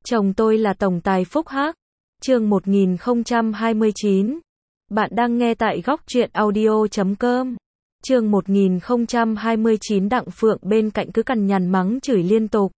Chồng tôi là tổng tài Phúc Hắc. Chương 1029. Bạn đang nghe tại góc truyện audio.com. Chương 1029. Đặng Phượng bên cạnh cứ cằn nhằn mắng chửi liên tục.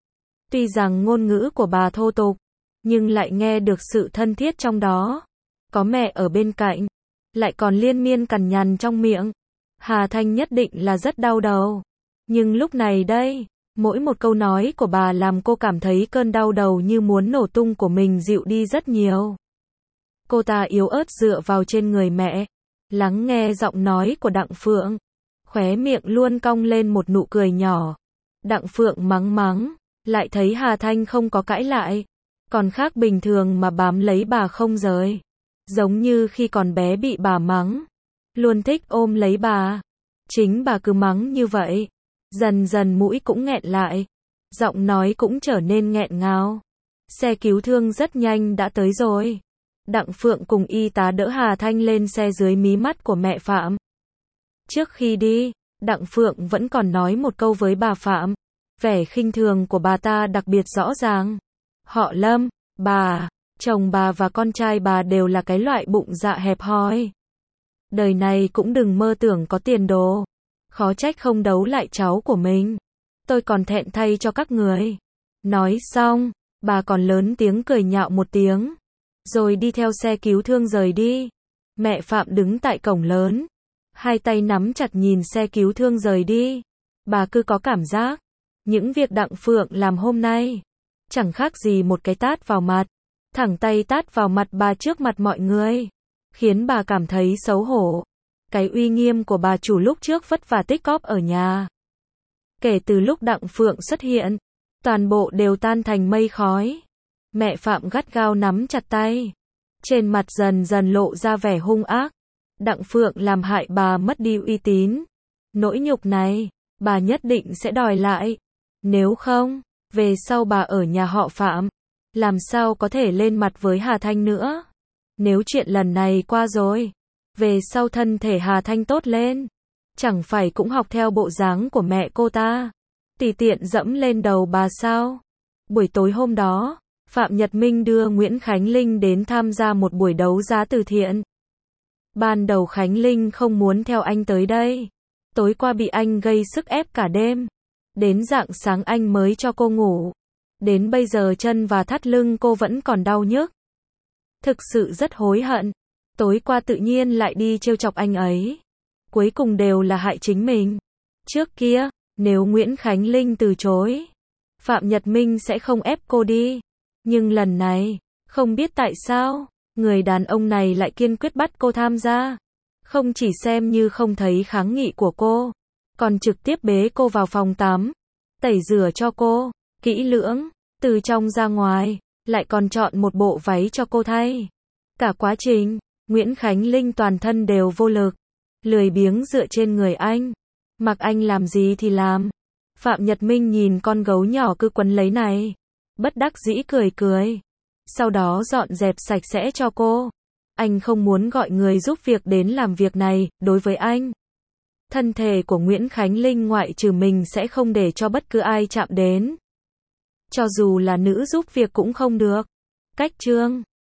Tuy rằng ngôn ngữ của bà thô tục, nhưng lại nghe được sự thân thiết trong đó. Có mẹ ở bên cạnh, lại còn liên miên cằn nhằn trong miệng. Hà Thanh nhất định là rất đau đầu. Nhưng lúc này đây, mỗi một câu nói của bà làm cô cảm thấy cơn đau đầu như muốn nổ tung của mình dịu đi rất nhiều. Cô ta yếu ớt dựa vào trên người mẹ, lắng nghe giọng nói của Đặng Phượng. Khóe miệng luôn cong lên một nụ cười nhỏ. Đặng Phượng mắng, lại thấy Hà Thanh không có cãi lại. Còn khác bình thường mà bám lấy bà không rời. Giống như khi còn bé bị bà mắng, luôn thích ôm lấy bà. Chính bà cứ mắng như vậy. Dần dần mũi cũng nghẹn lại, giọng nói cũng trở nên nghẹn ngào. Xe cứu thương rất nhanh đã tới rồi. Đặng Phượng cùng y tá đỡ Hà Thanh lên xe dưới mí mắt của mẹ Phạm. Trước khi đi, Đặng Phượng vẫn còn nói một câu với bà Phạm. Vẻ khinh thường của bà ta đặc biệt rõ ràng. Họ Lâm, bà, chồng bà và con trai bà đều là cái loại bụng dạ hẹp hòi. Đời này cũng đừng mơ tưởng có tiền đồ. Khó trách không đấu lại cháu của mình. Tôi còn thẹn thay cho các người. Nói xong, bà còn lớn tiếng cười nhạo một tiếng, rồi đi theo xe cứu thương rời đi. Mẹ Phạm đứng tại cổng lớn, hai tay nắm chặt nhìn xe cứu thương rời đi. Bà cứ có cảm giác, những việc Đặng Phượng làm hôm nay, chẳng khác gì một cái tát vào mặt. Thẳng tay tát vào mặt bà trước mặt mọi người, khiến bà cảm thấy xấu hổ. Cái uy nghiêm của bà chủ lúc trước vất vả tích cóp ở nhà, kể từ lúc Đặng Phượng xuất hiện, toàn bộ đều tan thành mây khói. Mẹ Phạm gắt gao nắm chặt tay, trên mặt dần dần lộ ra vẻ hung ác. Đặng Phượng làm hại bà mất đi uy tín. Nỗi nhục này, bà nhất định sẽ đòi lại. Nếu không, về sau bà ở nhà họ Phạm, làm sao có thể lên mặt với Hà Thanh nữa. Nếu chuyện lần này qua rồi, về sau thân thể Hà Thanh tốt lên, chẳng phải cũng học theo bộ dáng của mẹ cô ta, tùy tiện dẫm lên đầu bà sao. Buổi tối hôm đó, Phạm Nhật Minh đưa Nguyễn Khánh Linh đến tham gia một buổi đấu giá từ thiện. Ban đầu Khánh Linh không muốn theo anh tới đây. Tối qua bị anh gây sức ép cả đêm. Đến rạng sáng anh mới cho cô ngủ. Đến bây giờ chân và thắt lưng cô vẫn còn đau nhức. Thực sự rất hối hận. Tối qua tự nhiên lại đi trêu chọc anh ấy. Cuối cùng đều là hại chính mình. Trước kia, nếu Nguyễn Khánh Linh từ chối, Phạm Nhật Minh sẽ không ép cô đi. Nhưng lần này, không biết tại sao, người đàn ông này lại kiên quyết bắt cô tham gia. Không chỉ xem như không thấy kháng nghị của cô, còn trực tiếp bế cô vào phòng tắm, tẩy rửa cho cô, kỹ lưỡng, từ trong ra ngoài, lại còn chọn một bộ váy cho cô thay. Cả quá trình, Nguyễn Khánh Linh toàn thân đều vô lực, lười biếng dựa trên người anh, mặc anh làm gì thì làm. Phạm Nhật Minh nhìn con gấu nhỏ cứ quấn lấy này, bất đắc dĩ cười. Sau đó dọn dẹp sạch sẽ cho cô. Anh không muốn gọi người giúp việc đến làm việc này. Đối với anh, thân thể của Nguyễn Khánh Linh ngoại trừ mình sẽ không để cho bất cứ ai chạm đến. Cho dù là nữ giúp việc cũng không được. Cách chương